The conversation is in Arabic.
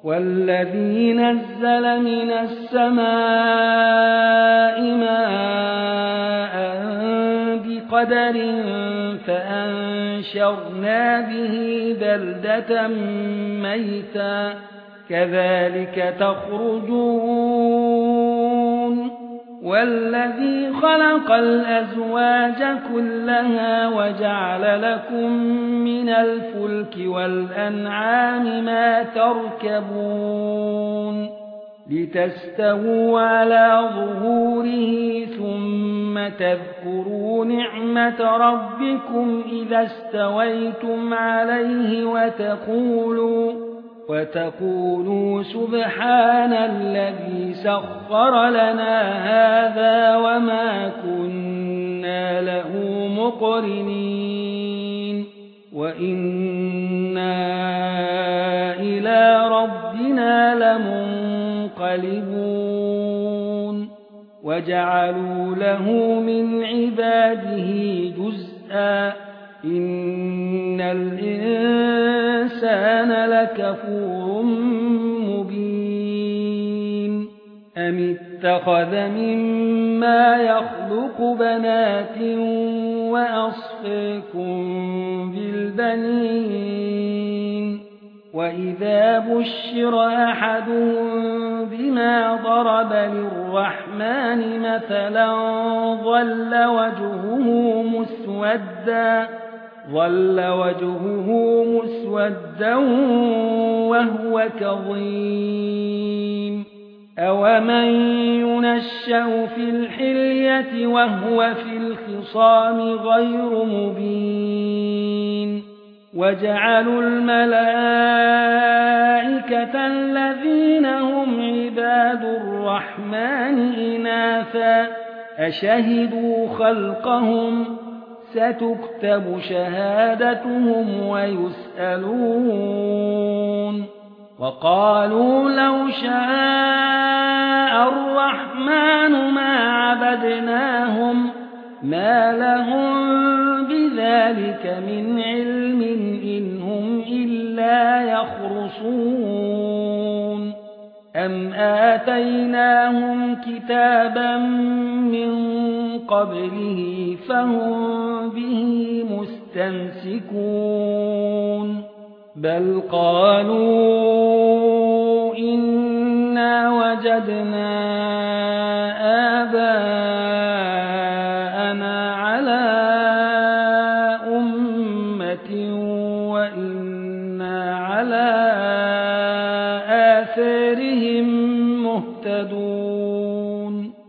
والذي نزل من السماء ماء بقدر فأنشرنا به بلدة ميتا كذلك تخرجون والذي خلق الأزواج كلها وجعل لكم من الفلك والأنعام ما تركبون لتستووا على ظهوره ثم تذكروا نعمة ربكم إذا استويتم عليه وتقولوا سبحان الذي سخر لنا هذا وما كنا له مقرنين وإنا إلى ربنا لمنقلبون وجعلوا له من عباده جزءا إن الإنسان لكفور مبين أم اتخذ مما يخلق بنات وأصفاكم بالبنين وإذا بشر أحدهم بما ضرب للرحمن مثلا ظل وجهه مسودا وهو كظيم أومن ينشأ في الحلية وهو في الخصام غير مبين وجعلوا الملائكة الذين هم عباد الرحمن إناثا أشهدوا خلقهم ستكتب شهادتهم ويسألون وقالوا لو شاء الرحمن ما عبدناهم ما لهم بذلك من علم إن هم إلا يخرصون أم آتيناهم كتابا من قبله فهم به مستمسكون بل قالوا إنا وجدنا آباءنا على أمة وإنا على آثارهم مهتدون